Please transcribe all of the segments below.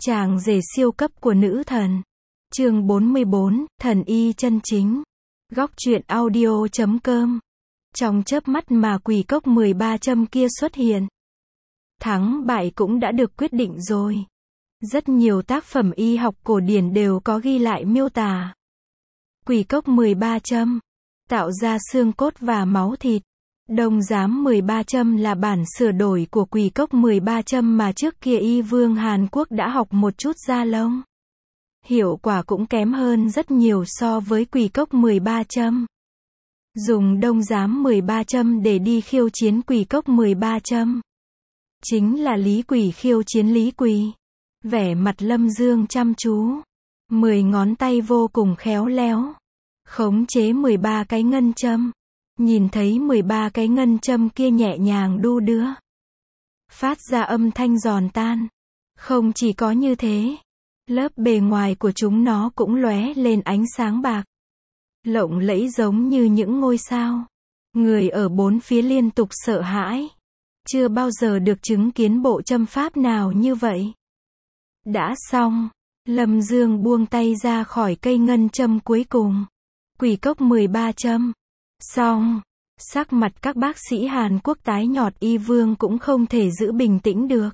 Chàng rể siêu cấp của nữ thần. Chương 44, thần y chân chính. Góc truyện audio.com. Trong chớp mắt mà quỷ cốc 13 châm kia xuất hiện. Thắng bại cũng đã được quyết định rồi. Rất nhiều tác phẩm y học cổ điển đều có ghi lại miêu tả. Quỷ cốc 13 châm. Tạo ra xương cốt và máu thịt. Đông giám 13 châm là bản sửa đổi của quỷ cốc 13 châm mà trước kia y vương Hàn Quốc đã học một chút da lông. Hiệu quả cũng kém hơn rất nhiều so với quỷ cốc 13 châm. Dùng đông giám 13 châm để đi khiêu chiến quỷ cốc 13 châm. Chính là Lý Quỷ khiêu chiến Lý Quỷ. Vẻ mặt Lâm Dương chăm chú. 10 ngón tay vô cùng khéo léo. Khống chế 13 cái ngân châm. Nhìn thấy 13 cái ngân châm kia nhẹ nhàng đu đưa. Phát ra âm thanh giòn tan. Không chỉ có như thế. Lớp bề ngoài của chúng nó cũng lóe lên ánh sáng bạc. Lộng lẫy giống như những ngôi sao. Người ở bốn phía liên tục sợ hãi. Chưa bao giờ được chứng kiến bộ châm pháp nào như vậy. Đã xong. Lâm Dương buông tay ra khỏi cây ngân châm cuối cùng. Quỷ cốc 13 châm. Xong. Sắc mặt các bác sĩ Hàn Quốc tái nhợt, y vương cũng không thể giữ bình tĩnh được.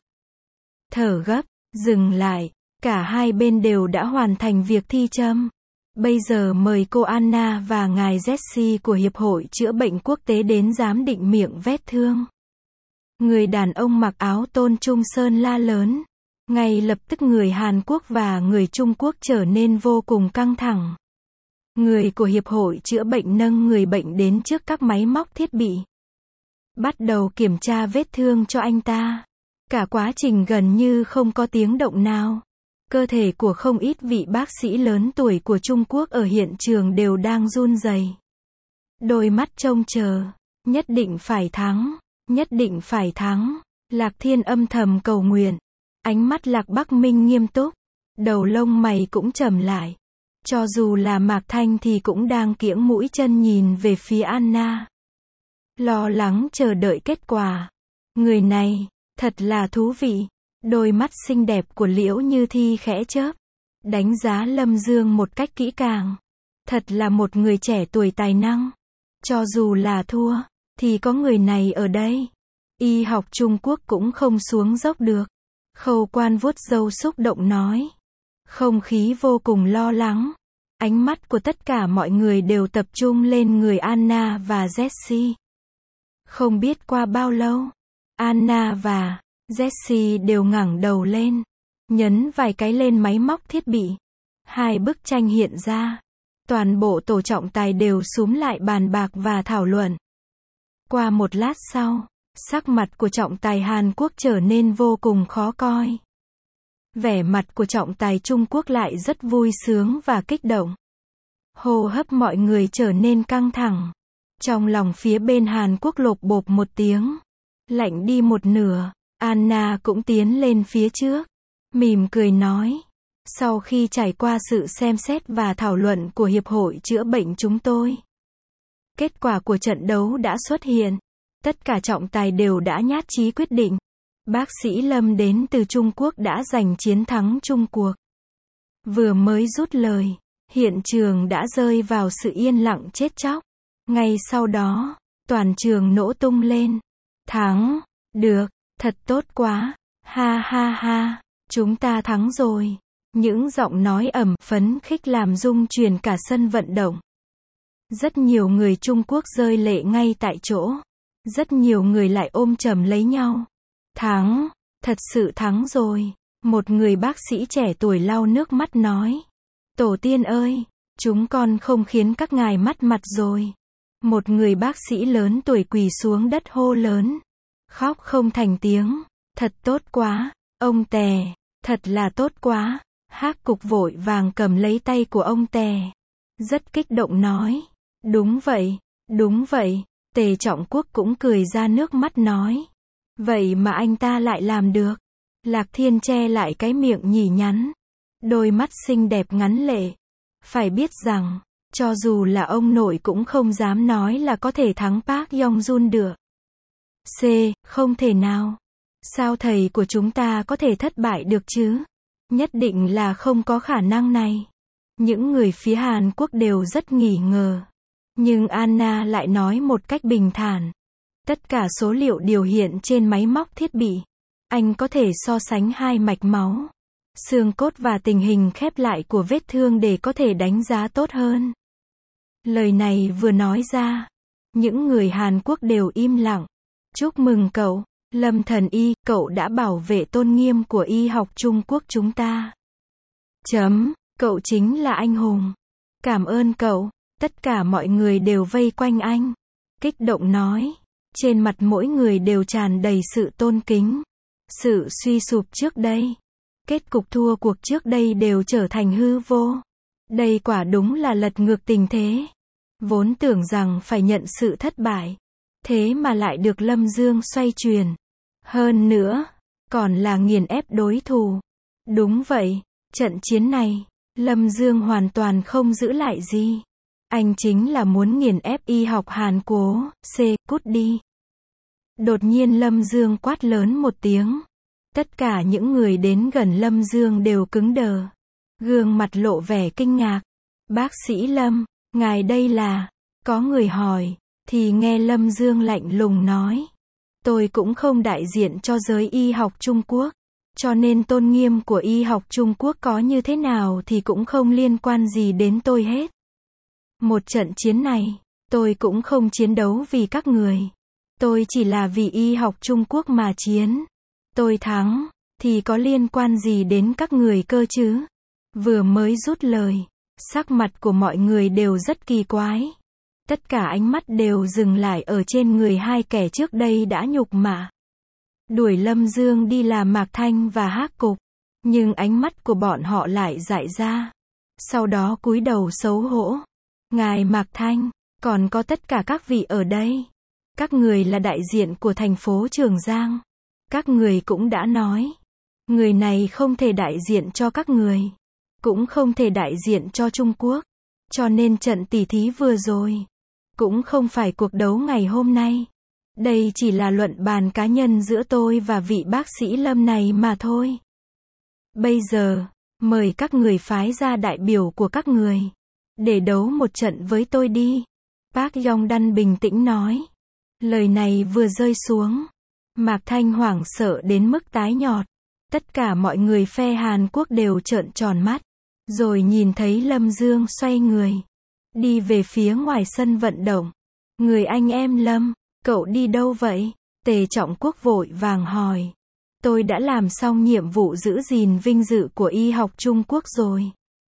Thở gấp, dừng lại. Cả hai bên đều đã hoàn thành việc thi châm. Bây giờ mời cô Anna và ngài Jesse của Hiệp hội Chữa bệnh Quốc tế đến giám định miệng vết thương. Người đàn ông mặc áo Tôn Trung Sơn la lớn. Ngay lập tức người Hàn Quốc và người Trung Quốc trở nên vô cùng căng thẳng. Người của Hiệp hội Chữa bệnh nâng người bệnh đến trước các máy móc thiết bị. Bắt đầu kiểm tra vết thương cho anh ta. Cả quá trình gần như không có tiếng động nào. Cơ thể của không ít vị bác sĩ lớn tuổi của Trung Quốc ở hiện trường đều đang run rẩy. Đôi mắt trông chờ. Nhất định phải thắng. Nhất định phải thắng. Lạc Thiên âm thầm cầu nguyện. Ánh mắt Lạc Bắc Minh nghiêm túc. Đầu lông mày cũng trầm lại. Cho dù là Mạc Thanh thì cũng đang kiễng mũi chân nhìn về phía Anna. Lo lắng chờ đợi kết quả. Người này, thật là thú vị. Đôi mắt xinh đẹp của Liễu Như Thi khẽ chớp. Đánh giá Lâm Dương một cách kỹ càng. Thật là một người trẻ tuổi tài năng. Cho dù là thua, thì có người này ở đây. Y học Trung Quốc cũng không xuống dốc được. Khâu Quan vuốt râu xúc động nói. Không khí vô cùng lo lắng. Ánh mắt của tất cả mọi người đều tập trung lên người Anna và Jesse. Không biết qua bao lâu, Anna và Jesse đều ngẩng đầu lên, nhấn vài cái lên máy móc thiết bị. Hai bức tranh hiện ra. Toàn bộ tổ trọng tài đều xúm lại bàn bạc và thảo luận. Qua một lát sau, sắc mặt của trọng tài Hàn Quốc trở nên vô cùng khó coi. Vẻ mặt của trọng tài Trung Quốc lại rất vui sướng và kích động. Hô hấp mọi người trở nên căng thẳng. Trong lòng phía bên Hàn Quốc lộp bộp một tiếng. Lạnh đi một nửa. Anna cũng tiến lên phía trước. Mỉm cười nói. Sau khi trải qua sự xem xét và thảo luận của Hiệp hội Chữa bệnh chúng tôi. Kết quả của trận đấu đã xuất hiện. Tất cả trọng tài đều đã nhất trí quyết định. Bác sĩ Lâm đến từ Trung Quốc đã giành chiến thắng chung cuộc. Vừa mới rút lời, hiện trường đã rơi vào sự yên lặng chết chóc. Ngay sau đó, toàn trường nổ tung lên. Thắng, được, thật tốt quá, ha ha ha, chúng ta thắng rồi. Những giọng nói ầm phấn khích làm rung chuyển cả sân vận động. Rất nhiều người Trung Quốc rơi lệ ngay tại chỗ. Rất nhiều người lại ôm chầm lấy nhau. Thắng, thật sự thắng rồi. Một người bác sĩ trẻ tuổi lau nước mắt nói. Tổ tiên ơi, chúng con không khiến các ngài mất mặt rồi. Một người bác sĩ lớn tuổi quỳ xuống đất hô lớn. Khóc không thành tiếng. Thật tốt quá, ông Tè, thật là tốt quá. Hắc Cục vội vàng cầm lấy tay của ông Tè. Rất kích động nói. Đúng vậy, đúng vậy. Tề Trọng Quốc cũng cười ra nước mắt nói. Vậy mà anh ta lại làm được. Lạc Thiên che lại cái miệng nhỉ nhắn. Đôi mắt xinh đẹp ngắn lệ. Phải biết rằng, cho dù là ông nội cũng không dám nói là có thể thắng Park Yong-jun được. C, không thể nào. Sao thầy của chúng ta có thể thất bại được chứ? Nhất định là không có khả năng này. Những người phía Hàn Quốc đều rất nghi ngờ. Nhưng Anna lại nói một cách bình thản. Tất cả số liệu điều hiện trên máy móc thiết bị. Anh có thể so sánh hai mạch máu, xương cốt và tình hình khép lại của vết thương để có thể đánh giá tốt hơn. Lời này vừa nói ra, những người Hàn Quốc đều im lặng. Chúc mừng cậu, Lâm thần y, cậu đã bảo vệ tôn nghiêm của y học Trung Quốc chúng ta. Cậu chính là anh hùng. Cảm ơn cậu. Tất cả mọi người đều vây quanh anh. Kích động nói. Trên mặt mỗi người đều tràn đầy sự tôn kính. Sự suy sụp trước đây, kết cục thua cuộc trước đây đều trở thành hư vô. Đây quả đúng là lật ngược tình thế. Vốn tưởng rằng phải nhận sự thất bại, thế mà lại được Lâm Dương xoay chuyển. Hơn nữa, còn là nghiền ép đối thủ. Đúng vậy, trận chiến này, Lâm Dương hoàn toàn không giữ lại gì. Anh chính là muốn nghiền ép y học Hàn Quốc. Cút đi. Đột nhiên Lâm Dương quát lớn một tiếng. Tất cả những người đến gần Lâm Dương đều cứng đờ. Gương mặt lộ vẻ kinh ngạc. Bác sĩ Lâm, ngài đây là... Có người hỏi, thì nghe Lâm Dương lạnh lùng nói. Tôi cũng không đại diện cho giới y học Trung Quốc. Cho nên tôn nghiêm của y học Trung Quốc có như thế nào thì cũng không liên quan gì đến tôi hết. Một trận chiến này, tôi cũng không chiến đấu vì các người. Tôi chỉ là vì y học Trung Quốc mà chiến. Tôi thắng, thì có liên quan gì đến các người cơ chứ? Vừa mới rút lời, sắc mặt của mọi người đều rất kỳ quái. Tất cả ánh mắt đều dừng lại ở trên người hai kẻ trước đây đã nhục mạ. Đuổi Lâm Dương đi là Mạc Thanh và Hắc Cục. Nhưng ánh mắt của bọn họ lại dại ra. Sau đó cúi đầu xấu hổ. Ngài Mạc Thanh, còn có tất cả các vị ở đây. Các người là đại diện của thành phố Trường Giang. Các người cũng đã nói. Người này không thể đại diện cho các người. Cũng không thể đại diện cho Trung Quốc. Cho nên trận tỉ thí vừa rồi cũng không phải cuộc đấu ngày hôm nay. Đây chỉ là luận bàn cá nhân giữa tôi và vị bác sĩ Lâm này mà thôi. Bây giờ, mời các người phái ra đại biểu của các người. Để đấu một trận với tôi đi. Park Yong-đan bình tĩnh nói. Lời này vừa rơi xuống. Mạc Thanh hoảng sợ đến mức tái nhợt. Tất cả mọi người phe Hàn Quốc đều trợn tròn mắt. Rồi nhìn thấy Lâm Dương xoay người. Đi về phía ngoài sân vận động. Người anh em Lâm, cậu đi đâu vậy? Tề Trọng Quốc vội vàng hỏi. Tôi đã làm xong nhiệm vụ giữ gìn vinh dự của y học Trung Quốc rồi.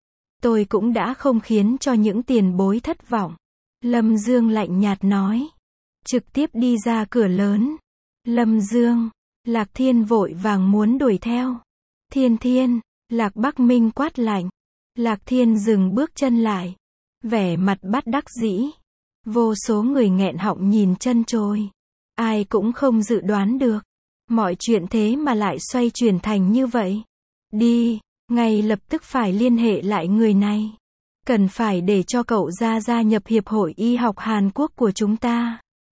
Tôi cũng đã không khiến cho những tiền bối thất vọng. Lâm Dương lạnh nhạt nói. Trực tiếp đi ra cửa lớn. Lâm Dương, Lạc Thiên vội vàng muốn đuổi theo. Thiên Thiên, Lạc Bắc Minh quát lạnh. Lạc Thiên dừng bước chân lại. Vẻ mặt bất đắc dĩ. Vô số người nghẹn họng nhìn chân chối. Ai cũng không dự đoán được. Mọi chuyện thế mà lại xoay chuyển thành như vậy. Đi, ngay lập tức phải liên hệ lại người này. Cần phải để cho cậu gia nhập Hiệp hội Y học Hàn Quốc của chúng ta.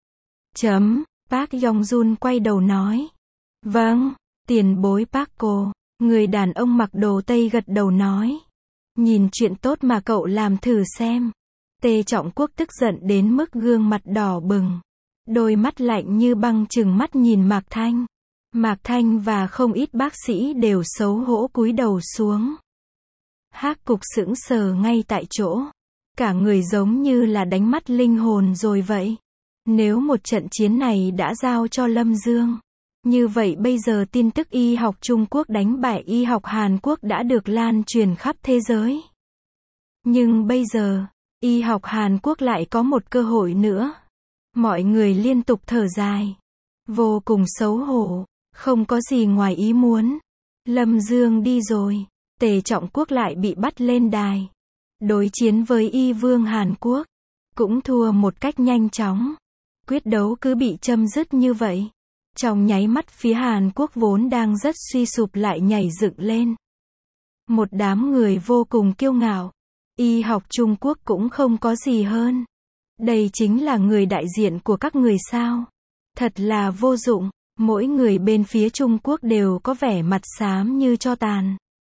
Park Yong-jun quay đầu nói. Vâng, tiền bối Park cô. Người đàn ông mặc đồ Tây gật đầu nói. Nhìn chuyện tốt mà cậu làm thử xem. Tề Trọng Quốc tức giận đến mức gương mặt đỏ bừng. Đôi mắt lạnh như băng trừng mắt nhìn Mạc Thanh. Mạc Thanh và không ít bác sĩ đều xấu hổ cúi đầu xuống. Hắc Cục sững sờ ngay tại chỗ. Cả người giống như là đánh mất linh hồn rồi vậy. Nếu một trận chiến này đã giao cho Lâm Dương, như vậy bây giờ tin tức y học Trung Quốc đánh bại y học Hàn Quốc đã được lan truyền khắp thế giới. Nhưng bây giờ, y học Hàn Quốc lại có một cơ hội nữa. Mọi người liên tục thở dài. Vô cùng xấu hổ, không có gì ngoài ý muốn. Lâm Dương đi rồi, Tề Trọng Quốc lại bị bắt lên đài. Đối chiến với y vương Hàn Quốc, cũng thua một cách nhanh chóng. Quyết đấu cứ bị chấm dứt như vậy. Trong nháy mắt phía Hàn Quốc vốn đang rất suy sụp lại nhảy dựng lên. Một đám người vô cùng kiêu ngạo. Y học Trung Quốc cũng không có gì hơn. Đây chính là người đại diện của các người sao? Thật là vô dụng. Mỗi người bên phía Trung Quốc đều có vẻ mặt xám như tro tàn.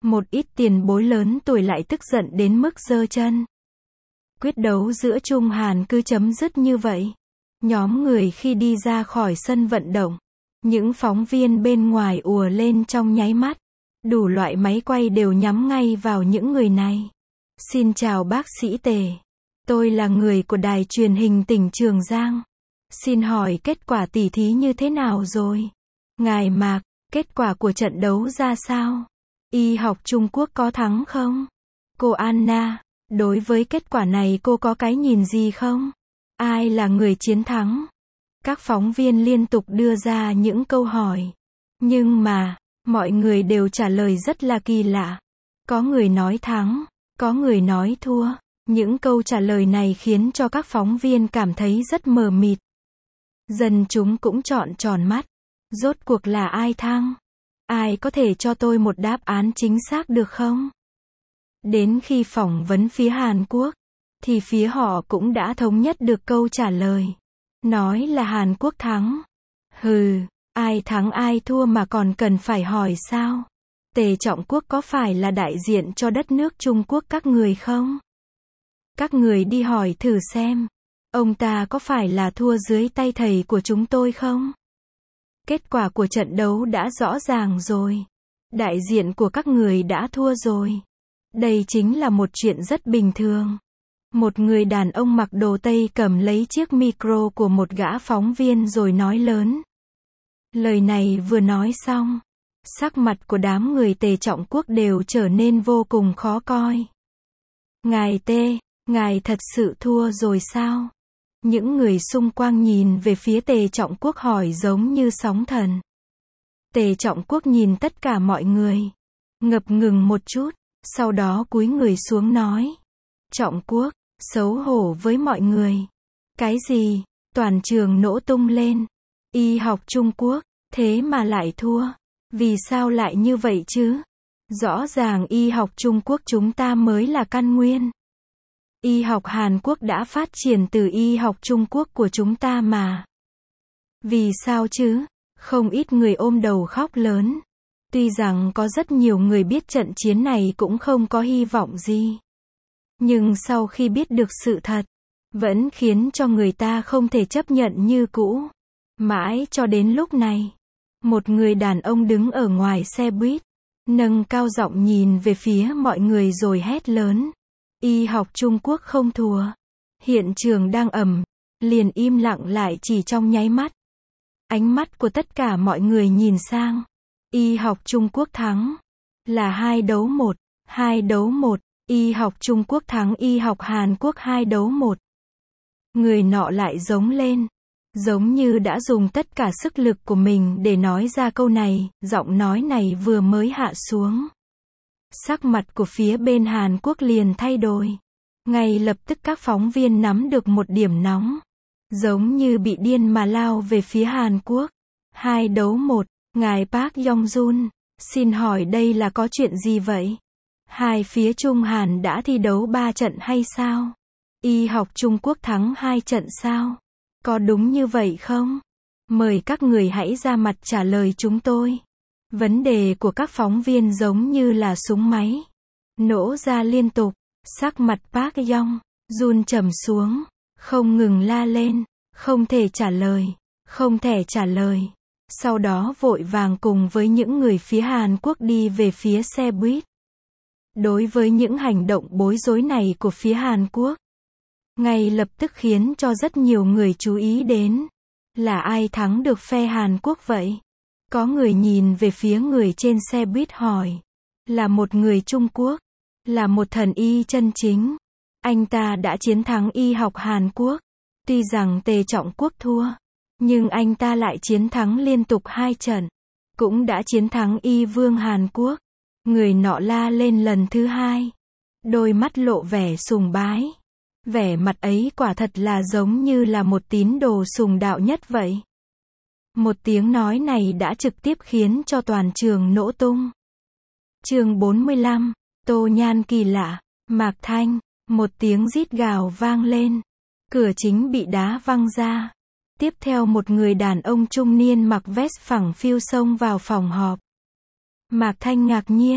Một ít tiền bối lớn tuổi lại tức giận đến mức giơ chân. Quyết đấu giữa Trung Hàn cứ chấm dứt như vậy. Nhóm người khi đi ra khỏi sân vận động, những phóng viên bên ngoài ùa lên trong nháy mắt. Đủ loại máy quay đều nhắm ngay vào những người này. Xin chào bác sĩ Tề. Tôi là người của đài truyền hình tỉnh Trường Giang. Xin hỏi kết quả tỉ thí như thế nào rồi? Ngài Mạc, kết quả của trận đấu ra sao? Y học Trung Quốc có thắng không? Cô Anna, đối với kết quả này cô có cái nhìn gì không? Ai là người chiến thắng? Các phóng viên liên tục đưa ra những câu hỏi. Nhưng mà, mọi người đều trả lời rất là kỳ lạ. Có người nói thắng, có người nói thua. Những câu trả lời này khiến cho các phóng viên cảm thấy rất mờ mịt. Dân chúng cũng trọn tròn mắt. Rốt cuộc là ai thắng? Ai có thể cho tôi một đáp án chính xác được không? Đến khi phỏng vấn phía Hàn Quốc, thì phía họ cũng đã thống nhất được câu trả lời. Nói là Hàn Quốc thắng. Hừ, ai thắng ai thua mà còn cần phải hỏi sao? Tề Trọng Quốc có phải là đại diện cho đất nước Trung Quốc các người không? Các người đi hỏi thử xem. Ông ta có phải là thua dưới tay thầy của chúng tôi không? Kết quả của trận đấu đã rõ ràng rồi. Đại diện của các người đã thua rồi. Đây chính là một chuyện rất bình thường. Một người đàn ông mặc đồ Tây cầm lấy chiếc micro của một gã phóng viên rồi nói lớn. Lời này vừa nói xong, sắc mặt của đám người Tề Trọng Quốc đều trở nên vô cùng khó coi. Ngài Tê, ngài thật sự thua rồi sao? Những người xung quanh nhìn về phía Tề Trọng Quốc hỏi giống như sóng thần. Tề Trọng Quốc nhìn tất cả mọi người, ngập ngừng một chút, sau đó cúi người xuống nói. Trọng Quốc, xấu hổ với mọi người. Cái gì? Toàn trường nổ tung lên. Y học Trung Quốc, thế mà lại thua. Vì sao lại như vậy chứ? Rõ ràng y học Trung Quốc chúng ta mới là căn nguyên. Y học Hàn Quốc đã phát triển từ y học Trung Quốc của chúng ta mà. Vì sao chứ? Không ít người ôm đầu khóc lớn. Tuy rằng có rất nhiều người biết trận chiến này cũng không có hy vọng gì. Nhưng sau khi biết được sự thật, vẫn khiến cho người ta không thể chấp nhận như cũ. Mãi cho đến lúc này, một người đàn ông đứng ở ngoài xe buýt, nâng cao giọng nhìn về phía mọi người rồi hét lớn. Y học Trung Quốc không thua. Hiện trường đang ầm, liền im lặng lại chỉ trong nháy mắt. Ánh mắt của tất cả mọi người nhìn sang. Y học Trung Quốc thắng. Là 2-1, 2-1. Y học Trung Quốc thắng y học Hàn Quốc 2-1. Người nọ lại giống lên. Giống như đã dùng tất cả sức lực của mình để nói ra câu này, giọng nói này vừa mới hạ xuống. Sắc mặt của phía bên Hàn Quốc liền thay đổi. Ngay lập tức các phóng viên nắm được một điểm nóng. Giống như bị điên mà lao về phía Hàn Quốc. 2-1, ngài Park Yong-jun, xin hỏi đây là có chuyện gì vậy? Hai phía Trung Hàn đã thi đấu 3 trận hay sao? Y học Trung Quốc thắng 2 trận sao? Có đúng như vậy không? Mời các người hãy ra mặt trả lời chúng tôi. Vấn đề của các phóng viên giống như là súng máy. Nổ ra liên tục. Sắc mặt Park Yong-jun trầm xuống. Không ngừng la lên. Không thể trả lời. Không thể trả lời. Sau đó vội vàng cùng với những người phía Hàn Quốc đi về phía xe buýt. Đối với những hành động bối rối này của phía Hàn Quốc, ngay lập tức khiến cho rất nhiều người chú ý đến. Là ai thắng được phe Hàn Quốc vậy? Có người nhìn về phía người trên xe buýt hỏi. Là một người Trung Quốc. Là một thần y chân chính. Anh ta đã chiến thắng y học Hàn Quốc. Tuy rằng Tề Trọng Quốc thua, nhưng anh ta lại chiến thắng liên tục 2 trận. Cũng đã chiến thắng y vương Hàn Quốc. Người nọ la lên lần thứ 2. Đôi mắt lộ vẻ sùng bái. Vẻ mặt ấy quả thật là giống như là một tín đồ sùng đạo nhất vậy. Một tiếng nói này đã trực tiếp khiến cho toàn trường nổ tung. Chương 45, Tô Nhan kỳ lạ, Mạc Thanh, một tiếng rít gào vang lên. Cửa chính bị đá văng ra. Tiếp theo một người đàn ông trung niên mặc vest phẳng phiu xông vào phòng họp. Mạc Thanh ngạc nhiên,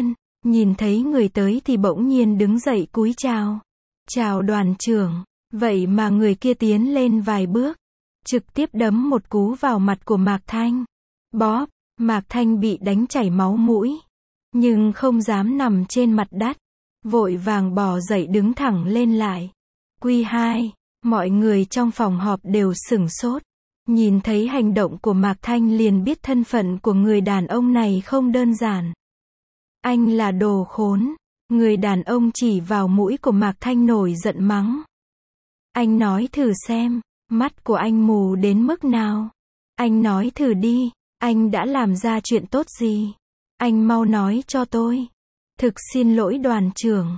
Nhìn thấy người tới thì bỗng nhiên đứng dậy cúi chào. Chào đoàn trưởng. Vậy mà người kia tiến lên vài bước, trực tiếp đấm một cú vào mặt của Mạc Thanh. Bóp, Mạc Thanh bị đánh chảy máu mũi, nhưng không dám nằm trên mặt đất, vội vàng bò dậy đứng thẳng lên lại. Q2, mọi người trong phòng họp đều sửng sốt. Nhìn thấy hành động của Mạc Thanh liền biết thân phận của người đàn ông này không đơn giản. Anh là đồ khốn. Người đàn ông chỉ vào mũi của Mạc Thanh nổi giận mắng. Anh nói thử xem, mắt của anh mù đến mức nào? Anh nói thử đi, anh đã làm ra chuyện tốt gì? Anh mau nói cho tôi. Thực xin lỗi đoàn trưởng.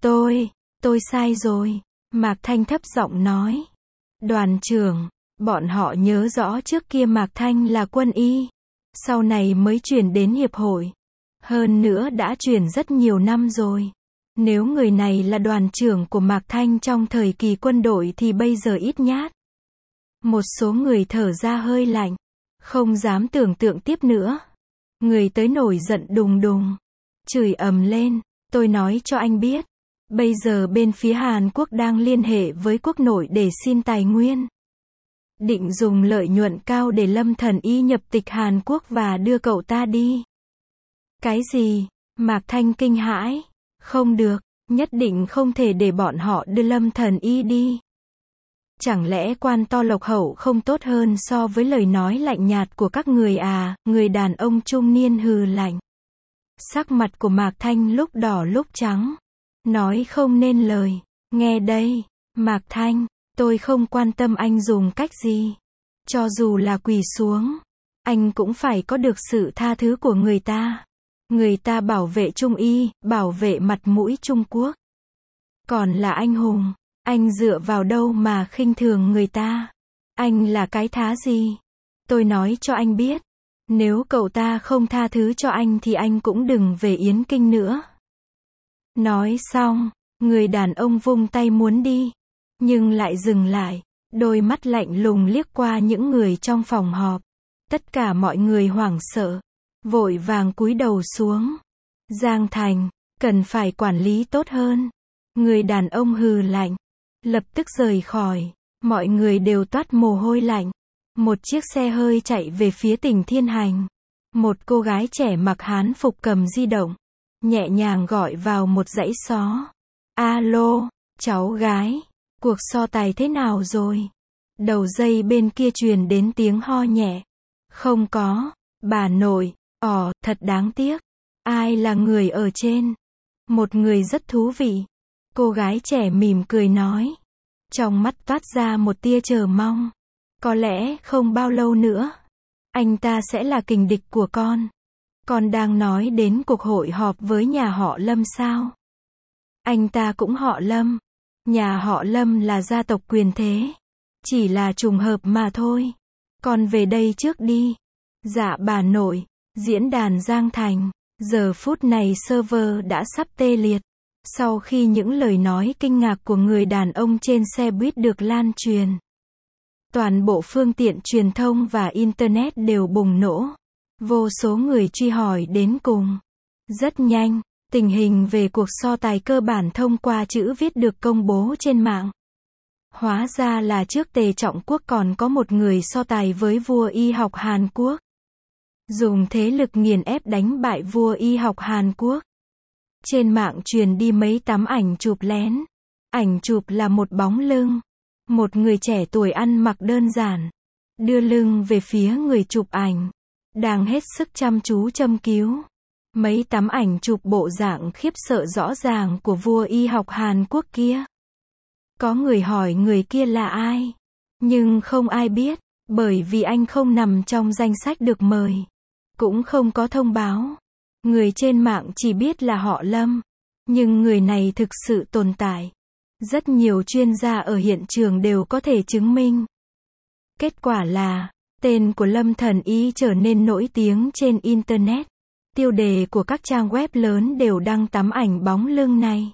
Tôi sai rồi. Mạc Thanh thấp giọng nói. Đoàn trưởng, bọn họ nhớ rõ trước kia Mạc Thanh là quân y, sau này mới chuyển đến hiệp hội. Hơn nữa đã chuyển rất nhiều năm rồi. Nếu người này là đoàn trưởng của Mạc Thanh trong thời kỳ quân đội thì bây giờ ít nhát. Một số người thở ra hơi lạnh, không dám tưởng tượng tiếp nữa. Người tới nổi giận đùng đùng, chửi ầm lên, tôi nói cho anh biết, bây giờ bên phía Hàn Quốc đang liên hệ với quốc nội để xin tài nguyên. Định dùng lợi nhuận cao để Lâm Thần Y nhập tịch Hàn Quốc và đưa cậu ta đi. Cái gì? Mạc Thanh kinh hãi. Không được, nhất định không thể để bọn họ đưa Lâm Thần Y đi. Chẳng lẽ quan to lộc hậu không tốt hơn so với lời nói lạnh nhạt của các người à? Người đàn ông trung niên hừ lạnh. Sắc mặt của Mạc Thanh lúc đỏ lúc trắng. Nói không nên lời. Nghe đây, Mạc Thanh, tôi không quan tâm anh dùng cách gì. Cho dù là quỳ xuống, anh cũng phải có được sự tha thứ của người ta. Người ta bảo vệ Trung Y, bảo vệ mặt mũi Trung Quốc. Còn là anh hùng, anh dựa vào đâu mà khinh thường người ta? Anh là cái thá gì? Tôi nói cho anh biết, nếu cậu ta không tha thứ cho anh thì anh cũng đừng về Yến Kinh nữa. Nói xong, người đàn ông vung tay muốn đi, nhưng lại dừng lại, đôi mắt lạnh lùng liếc qua những người trong phòng họp. Tất cả mọi người hoảng sợ, vội vàng cúi đầu xuống. Giang Thành, cần phải quản lý tốt hơn. Người đàn ông hừ lạnh, lập tức rời khỏi. Mọi người đều toát mồ hôi lạnh. Một chiếc xe hơi chạy về phía tỉnh Thiên Hành. Một cô gái trẻ mặc hán phục cầm di động, nhẹ nhàng gọi vào một dãy xó. Alo, cháu gái, cuộc so tài thế nào rồi? Đầu dây bên kia truyền đến tiếng ho nhẹ. Không có, bà nội. Thật đáng tiếc. Ai là người ở trên? Một người rất thú vị. Cô gái trẻ mỉm cười nói. Trong mắt toát ra một tia chờ mong. Có lẽ không bao lâu nữa, anh ta sẽ là kình địch của con. Con đang nói đến cuộc hội họp với nhà họ Lâm sao? Anh ta cũng họ Lâm. Nhà họ Lâm là gia tộc quyền thế. Chỉ là trùng hợp mà thôi. Con về đây trước đi. Dạ bà nội. Diễn đàn Giang Thành. Giờ phút này server đã sắp tê liệt. Sau khi những lời nói kinh ngạc của người đàn ông trên xe buýt được lan truyền, toàn bộ phương tiện truyền thông và Internet đều bùng nổ. Vô số người truy hỏi đến cùng. Rất nhanh, tình hình về cuộc so tài cơ bản thông qua chữ viết được công bố trên mạng. Hóa ra là trước Tề Trọng Quốc còn có một người so tài với vua y học Hàn Quốc. Dùng thế lực nghiền ép đánh bại vua y học Hàn Quốc. Trên mạng truyền đi mấy tấm ảnh chụp lén. Ảnh chụp là một bóng lưng. Một người trẻ tuổi ăn mặc đơn giản, đưa lưng về phía người chụp ảnh, đang hết sức chăm chú châm cứu. Mấy tấm ảnh chụp bộ dạng khiếp sợ rõ ràng của vua y học Hàn Quốc kia. Có người hỏi người kia là ai, nhưng không ai biết, bởi vì anh không nằm trong danh sách được mời, cũng không có thông báo. Người trên mạng chỉ biết là họ Lâm, nhưng người này thực sự tồn tại. Rất nhiều chuyên gia ở hiện trường đều có thể chứng minh. Kết quả là, tên của Lâm Thần Y trở nên nổi tiếng trên Internet. Tiêu đề của các trang web lớn đều đăng tấm ảnh bóng lưng này.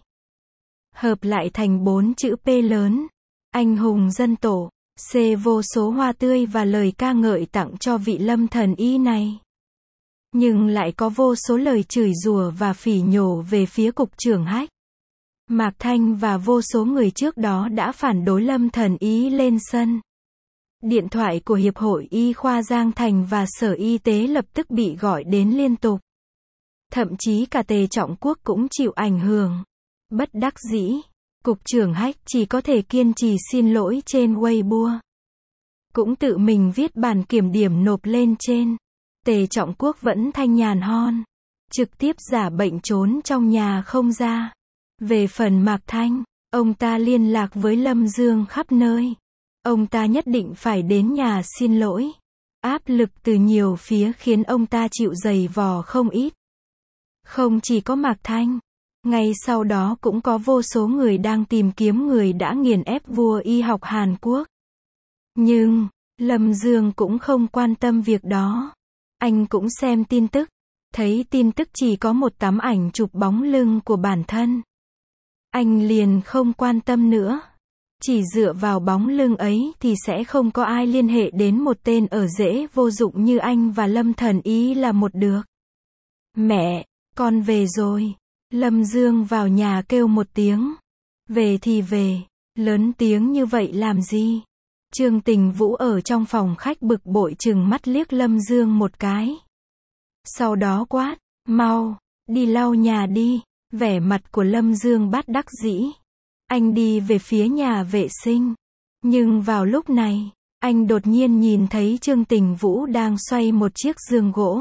Hợp lại thành 4 chữ P lớn. Anh hùng dân tổ. C vô số hoa tươi và lời ca ngợi tặng cho vị Lâm Thần Y này. nhưng lại có vô số lời chửi rủa và phỉ nhổ về phía cục trưởng Hách. Mạc Thanh và vô số người trước đó đã phản đối Lâm Thần Y lên sân. Điện thoại của Hiệp hội Y khoa Giang Thành và Sở Y tế lập tức bị gọi đến liên tục. Thậm chí cả Tề Trọng Quốc cũng chịu ảnh hưởng. Bất đắc dĩ, cục trưởng Hách chỉ có thể kiên trì xin lỗi trên Weibo. Cũng tự mình viết bản kiểm điểm nộp lên trên. Tề Trọng Quốc vẫn thanh nhàn hon, trực tiếp giả bệnh trốn trong nhà không ra. Về phần Mạc Thanh, ông ta liên lạc với Lâm Dương khắp nơi. Ông ta nhất định phải đến nhà xin lỗi. Áp lực từ nhiều phía khiến ông ta chịu giày vò không ít. Không chỉ có Mạc Thanh, ngay sau đó cũng có vô số người đang tìm kiếm người đã nghiền ép vua y học Hàn Quốc. Nhưng, Lâm Dương cũng không quan tâm việc đó. Anh cũng xem tin tức, thấy tin tức chỉ có một tấm ảnh chụp bóng lưng của bản thân. Anh liền không quan tâm nữa. Chỉ dựa vào bóng lưng ấy thì sẽ không có ai liên hệ đến một tên ở rễ vô dụng như anh và Lâm Thần Y là một được. Mẹ, con về rồi. Lâm Dương vào nhà kêu một tiếng. Về thì về, lớn tiếng như vậy làm gì? Trương Tình Vũ ở trong phòng khách bực bội trừng mắt liếc Lâm Dương một cái. Sau đó quát, mau, đi lau nhà đi. Vẻ mặt của Lâm Dương bất đắc dĩ. Anh đi về phía nhà vệ sinh. Nhưng vào lúc này, anh đột nhiên nhìn thấy Trương Tình Vũ đang xoay một chiếc giường gỗ.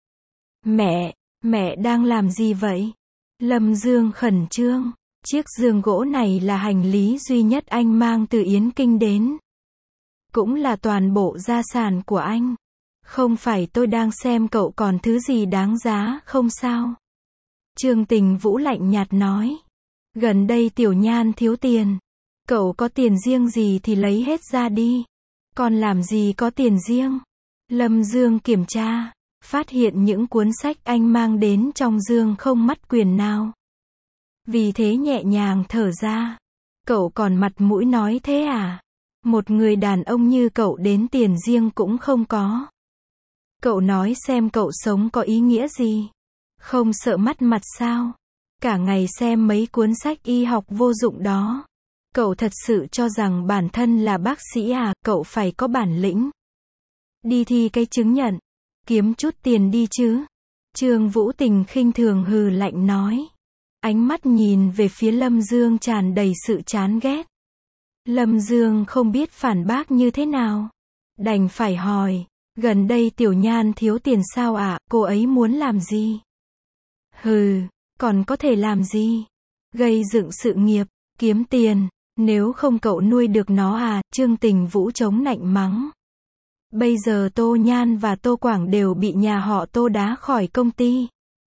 Mẹ đang làm gì vậy? Lâm Dương khẩn trương. Chiếc giường gỗ này là hành lý duy nhất anh mang từ Yến Kinh đến. Cũng là toàn bộ gia sản của anh. Không phải tôi đang xem cậu còn thứ gì đáng giá không sao? Trương Tình Vũ lạnh nhạt nói. Gần đây Tiểu Nhan thiếu tiền. Cậu có tiền riêng gì thì lấy hết ra đi. Còn làm gì có tiền riêng? Lâm Dương kiểm tra, phát hiện những cuốn sách anh mang đến trong giường không mất quyển nào. Vì thế nhẹ nhàng thở ra. Cậu còn mặt mũi nói thế à? Một người đàn ông như cậu đến tiền riêng cũng không có. Cậu nói xem cậu sống có ý nghĩa gì? Không sợ mất mặt sao? Cả ngày xem mấy cuốn sách y học vô dụng đó. Cậu thật sự cho rằng bản thân là bác sĩ à? Cậu phải có bản lĩnh. Đi thi cái chứng nhận. Kiếm chút tiền đi chứ. Trương Vũ Tình khinh thường hừ lạnh nói. Ánh mắt nhìn về phía Lâm Dương tràn đầy sự chán ghét. Lâm Dương không biết phản bác như thế nào. Đành phải hỏi. Gần đây Tiểu Nhan thiếu tiền sao ạ? Cô ấy muốn làm gì? Hừ, còn có thể làm gì? Gây dựng sự nghiệp, kiếm tiền. Nếu không cậu nuôi được nó à? Trương Tình Vũ chống nạnh mắng. Bây giờ Tô Nhan và Tô Quảng đều bị nhà họ Tô đá khỏi công ty.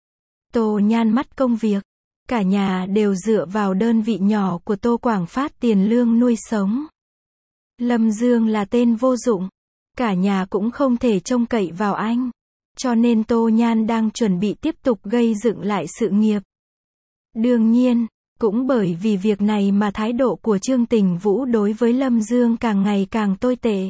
Tô Nhan mất công việc. Cả nhà đều dựa vào đơn vị nhỏ của Tô Quảng phát tiền lương nuôi sống. Lâm Dương là tên vô dụng. Cả nhà cũng không thể trông cậy vào anh. Cho nên Tô Nhan đang chuẩn bị tiếp tục gây dựng lại sự nghiệp. Đương nhiên, cũng bởi vì việc này mà thái độ của Trương Tình Vũ đối với Lâm Dương càng ngày càng tồi tệ.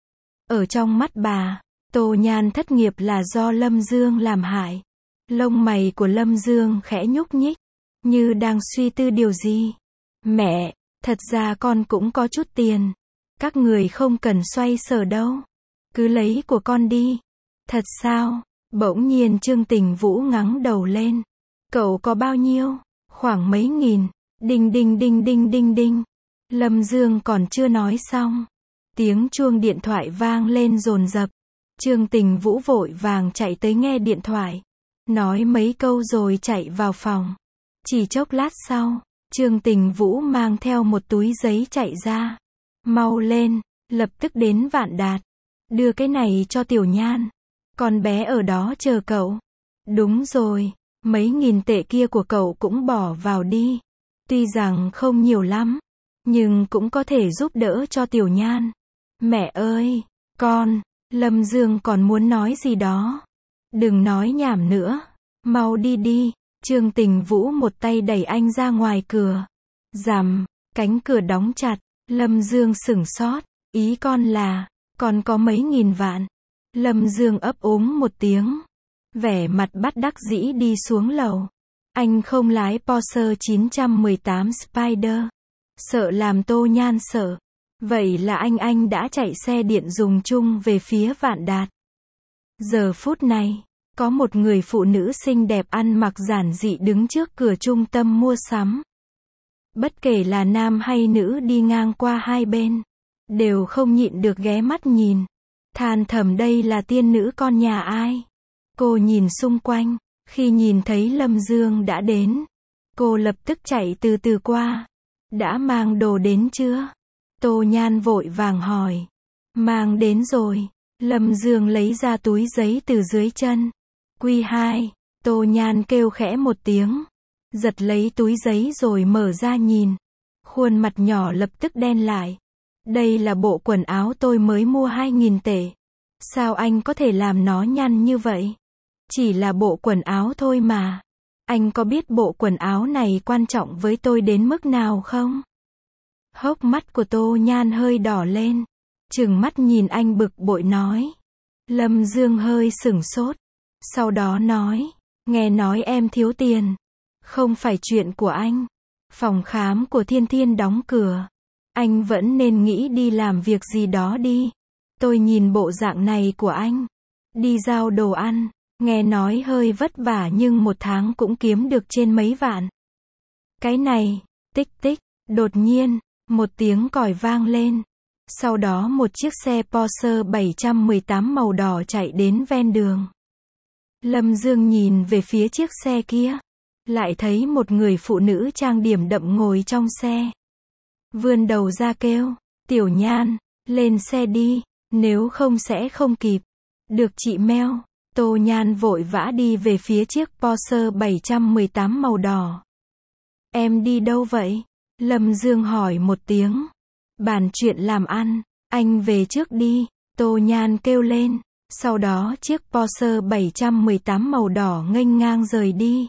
Ở trong mắt bà, Tô Nhan thất nghiệp là do Lâm Dương làm hại. Lông mày của Lâm Dương khẽ nhúc nhích, như đang suy tư điều gì. Mẹ, thật ra con cũng có chút tiền. Các người không cần xoay sở đâu. Cứ lấy của con đi. Thật sao? Bỗng nhiên Trương Tình Vũ ngẩng đầu lên. Cậu có bao nhiêu? Khoảng mấy nghìn. Đinh đinh đinh đinh đinh đinh. Lâm Dương còn chưa nói xong. Tiếng chuông điện thoại vang lên dồn dập. Trương Tình Vũ vội vàng chạy tới nghe điện thoại. Nói mấy câu rồi chạy vào phòng. Chỉ chốc lát sau, Trương Tình Vũ mang theo một túi giấy chạy ra. Mau lên, lập tức đến Vạn Đạt. Đưa cái này cho Tiểu Nhan. Con bé ở đó chờ cậu. Đúng rồi, mấy nghìn tệ kia của cậu cũng bỏ vào đi. Tuy rằng không nhiều lắm, nhưng cũng có thể giúp đỡ cho Tiểu Nhan. Mẹ ơi, con, Lâm Dương còn muốn nói gì đó. Đừng nói nhảm nữa. Mau đi đi. Trương Tình Vũ một tay đẩy anh ra ngoài cửa. Rầm, cánh cửa đóng chặt. Lâm Dương sửng sốt. Ý con là, con có mấy nghìn vạn. Lâm Dương ấp úng một tiếng. vẻ mặt bất đắc dĩ đi xuống lầu. Anh không lái Porsche 918 Spider. Sợ làm Tô Nhan sợ. Vậy là anh đã chạy xe điện dùng chung về phía Vạn Đạt. Giờ phút này, có một người phụ nữ xinh đẹp ăn mặc giản dị đứng trước cửa trung tâm mua sắm. Bất kể là nam hay nữ đi ngang qua hai bên, đều không nhịn được ghé mắt nhìn. Than thầm đây là tiên nữ con nhà ai. Cô nhìn xung quanh, khi nhìn thấy Lâm Dương đã đến, cô lập tức chạy từ từ qua. Đã mang đồ đến chưa? Tô Nhan vội vàng hỏi. Mang đến rồi. Lâm Dương lấy ra túi giấy từ dưới chân. Q2, Tô Nhan kêu khẽ một tiếng. Giật lấy túi giấy rồi mở ra nhìn. Khuôn mặt nhỏ lập tức đen lại. Đây là bộ quần áo tôi mới mua 2.000 tệ. Sao anh có thể làm nó nhăn như vậy? Chỉ là bộ quần áo thôi mà. Anh có biết bộ quần áo này quan trọng với tôi đến mức nào không? Hốc mắt của Tô Nhan hơi đỏ lên. Trừng mắt nhìn anh bực bội nói. Lâm Dương hơi sửng sốt. Sau đó nói. Nghe nói em thiếu tiền. Không phải chuyện của anh. Phòng khám của Thiên Thiên đóng cửa. Anh vẫn nên nghĩ đi làm việc gì đó đi. Tôi nhìn bộ dạng này của anh. Đi giao đồ ăn. Nghe nói hơi vất vả nhưng một tháng cũng kiếm được trên mấy vạn. Cái này, tích tích, đột nhiên, một tiếng còi vang lên. Sau đó một chiếc xe Porsche 718 màu đỏ chạy đến ven đường. Lâm Dương nhìn về phía chiếc xe kia. Lại thấy một người phụ nữ trang điểm đậm ngồi trong xe. Vươn đầu ra kêu, Tiểu Nhan, lên xe đi, nếu không sẽ không kịp. Được chị Mel. Tô Nhan vội vã đi về phía chiếc Porsche 718 màu đỏ. Em đi đâu vậy? Lâm Dương hỏi một tiếng. Bàn chuyện làm ăn, anh về trước đi. Tô Nhan kêu lên. Sau đó chiếc Porsche 718 màu đỏ nghênh ngang rời đi.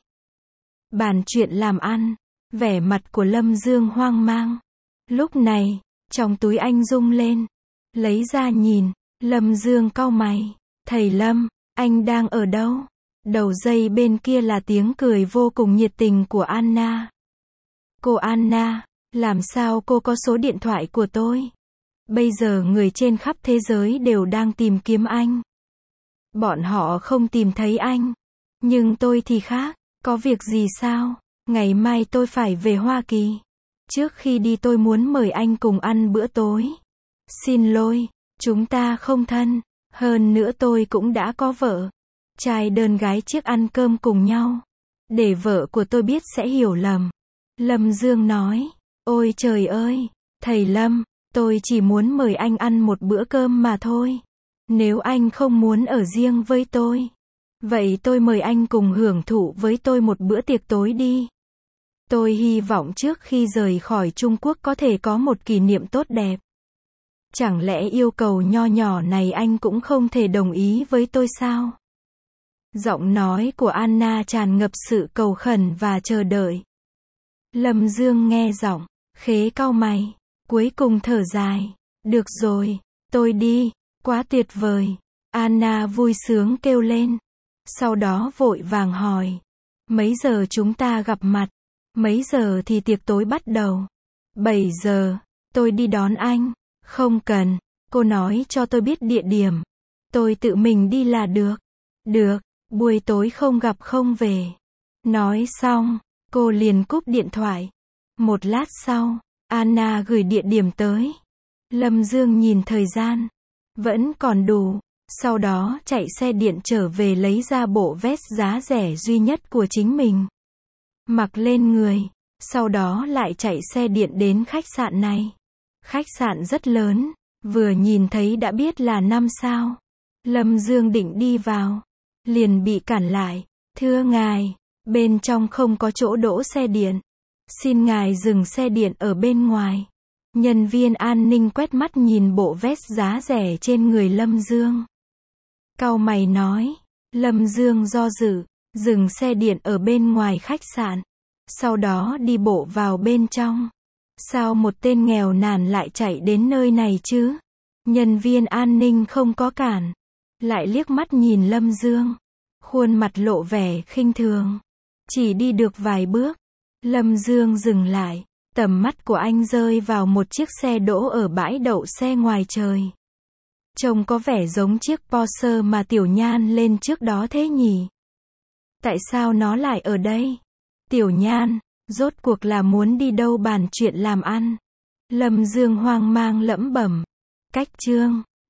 Bàn chuyện làm ăn, vẻ mặt của Lâm Dương hoang mang. Lúc này, trong túi anh rung lên. Lấy ra nhìn, Lâm Dương cau mày. Thầy Lâm, anh đang ở đâu? Đầu dây bên kia là tiếng cười vô cùng nhiệt tình của Anna. Cô Anna, làm sao cô có số điện thoại của tôi? Bây giờ người trên khắp thế giới đều đang tìm kiếm anh. Bọn họ không tìm thấy anh. Nhưng tôi thì khác. Có việc gì sao? Ngày mai tôi phải về Hoa Kỳ. Trước khi đi tôi muốn mời anh cùng ăn bữa tối. Xin lỗi, chúng ta không thân. Hơn nữa tôi cũng đã có vợ. Trai đơn gái chiếc ăn cơm cùng nhau. Để vợ của tôi biết sẽ hiểu lầm. Lâm Dương nói. Ôi trời ơi, thầy Lâm, tôi chỉ muốn mời anh ăn một bữa cơm mà thôi. Nếu anh không muốn ở riêng với tôi, vậy tôi mời anh cùng hưởng thụ với tôi một bữa tiệc tối đi. Tôi hy vọng trước khi rời khỏi Trung Quốc có thể có một kỷ niệm tốt đẹp. Chẳng lẽ yêu cầu nho nhỏ này anh cũng không thể đồng ý với tôi sao? Giọng nói của Anna tràn ngập sự cầu khẩn và chờ đợi. Lâm Dương nghe giọng, khế cau mày, cuối cùng thở dài. Được rồi, tôi đi, quá tuyệt vời. Anna vui sướng kêu lên. Sau đó vội vàng hỏi. Mấy giờ chúng ta gặp mặt? Mấy giờ thì tiệc tối bắt đầu? 7 giờ, tôi đi đón anh. Không cần, cô nói cho tôi biết địa điểm. Tôi tự mình đi là được. Được, buổi tối không gặp không về. Nói xong, cô liền cúp điện thoại. Một lát sau, Anna gửi địa điểm tới. Lâm Dương nhìn thời gian. Vẫn còn đủ. Sau đó chạy xe điện trở về lấy ra bộ vest giá rẻ duy nhất của chính mình. Mặc lên người. Sau đó lại chạy xe điện đến khách sạn này. Khách sạn rất lớn. Vừa nhìn thấy đã biết là 5 sao. Lâm Dương định đi vào. Liền bị cản lại. Thưa ngài, bên trong không có chỗ đỗ xe điện. Xin ngài dừng xe điện ở bên ngoài. Nhân viên an ninh quét mắt nhìn bộ vest giá rẻ trên người Lâm Dương. Cau mày nói. Lâm Dương do dự, dừng xe điện ở bên ngoài khách sạn. Sau đó đi bộ vào bên trong. Sao một tên nghèo nàn lại chạy đến nơi này chứ? Nhân viên an ninh không có cản. Lại liếc mắt nhìn Lâm Dương. Khuôn mặt lộ vẻ khinh thường. Chỉ đi được vài bước, Lâm Dương dừng lại. Tầm mắt của anh rơi vào một chiếc xe đỗ ở bãi đậu xe ngoài trời. Trông có vẻ giống chiếc Porsche mà Tiểu Nhan lên trước đó thế nhỉ? Tại sao nó lại ở đây? Tiểu Nhan, rốt cuộc là muốn đi đâu bàn chuyện làm ăn? Lâm Dương hoang mang lẩm bẩm. Cách chương